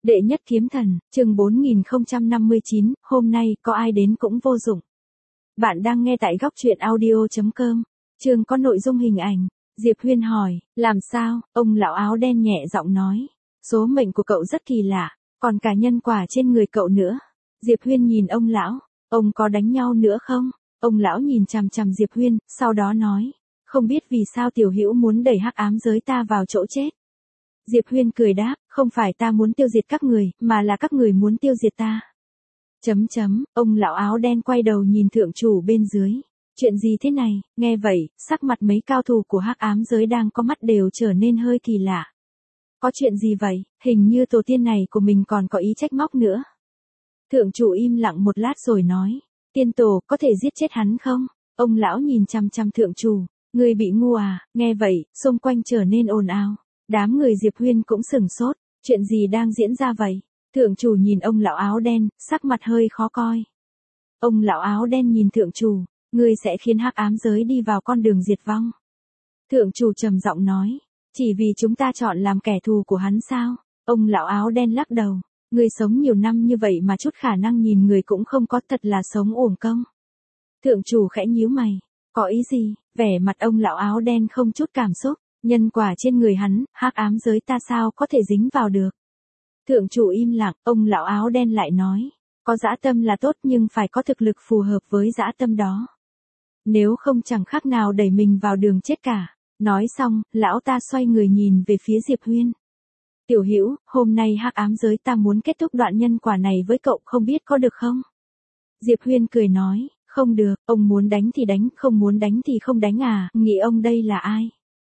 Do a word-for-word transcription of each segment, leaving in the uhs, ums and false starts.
Đệ nhất kiếm thần, chương bốn nghìn không trăm năm mươi chín, hôm nay có ai đến cũng vô dụng. Bạn đang nghe tại góc truyện audio chấm com, chương có nội dung hình ảnh. Diệp Huyên hỏi, làm sao? Ông lão áo đen nhẹ giọng nói, số mệnh của cậu rất kỳ lạ, còn cả nhân quả trên người cậu nữa. Diệp Huyên nhìn ông lão, ông có đánh nhau nữa không? Ông lão nhìn chằm chằm Diệp Huyên, sau đó nói, không biết vì sao tiểu hữu muốn đẩy hắc ám giới ta vào chỗ chết. Diệp Huyên cười đáp, không phải ta muốn tiêu diệt các người, mà là các người muốn tiêu diệt ta. Chấm chấm, ông lão áo đen quay đầu nhìn thượng chủ bên dưới. Chuyện gì thế này? Nghe vậy, sắc mặt mấy cao thủ của hắc ám giới đang có mắt đều trở nên hơi kỳ lạ. Có chuyện gì vậy? Hình như tổ tiên này của mình còn có ý trách móc nữa. Thượng chủ im lặng một lát rồi nói, tiên tổ có thể giết chết hắn không? Ông lão nhìn chằm chằm thượng chủ, người bị ngu à? Nghe vậy, xung quanh trở nên ồn ào. Đám người Diệp Huyên cũng sửng sốt, chuyện gì đang diễn ra vậy? Thượng chủ nhìn ông lão áo đen, sắc mặt hơi khó coi. Ông lão áo đen nhìn thượng chủ, ngươi sẽ khiến hắc ám giới đi vào con đường diệt vong. Thượng chủ trầm giọng nói, chỉ vì chúng ta chọn làm kẻ thù của hắn sao? Ông lão áo đen lắc đầu, ngươi sống nhiều năm như vậy mà chút khả năng nhìn người cũng không có, thật là sống uổng công. Thượng chủ khẽ nhíu mày, có ý gì? Vẻ mặt ông lão áo đen không chút cảm xúc. Nhân quả trên người hắn, hắc ám giới ta sao có thể dính vào được. Thượng chủ im lặng, ông lão áo đen lại nói, có dã tâm là tốt nhưng phải có thực lực phù hợp với dã tâm đó. Nếu không chẳng khác nào đẩy mình vào đường chết cả. Nói xong, lão ta xoay người nhìn về phía Diệp Huyên. Tiểu hữu, hôm nay hắc ám giới ta muốn kết thúc đoạn nhân quả này với cậu, không biết có được không? Diệp Huyên cười nói, không được, ông muốn đánh thì đánh, không muốn đánh thì không đánh à, nghĩ ông đây là ai?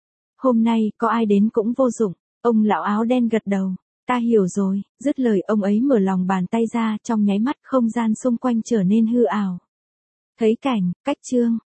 Hôm nay, có ai đến cũng vô dụng. Ông lão áo đen gật đầu. Ta hiểu rồi, dứt lời ông ấy mở lòng bàn tay ra, trong nháy mắt không gian xung quanh trở nên hư ảo. Thấy cảnh, cách chương.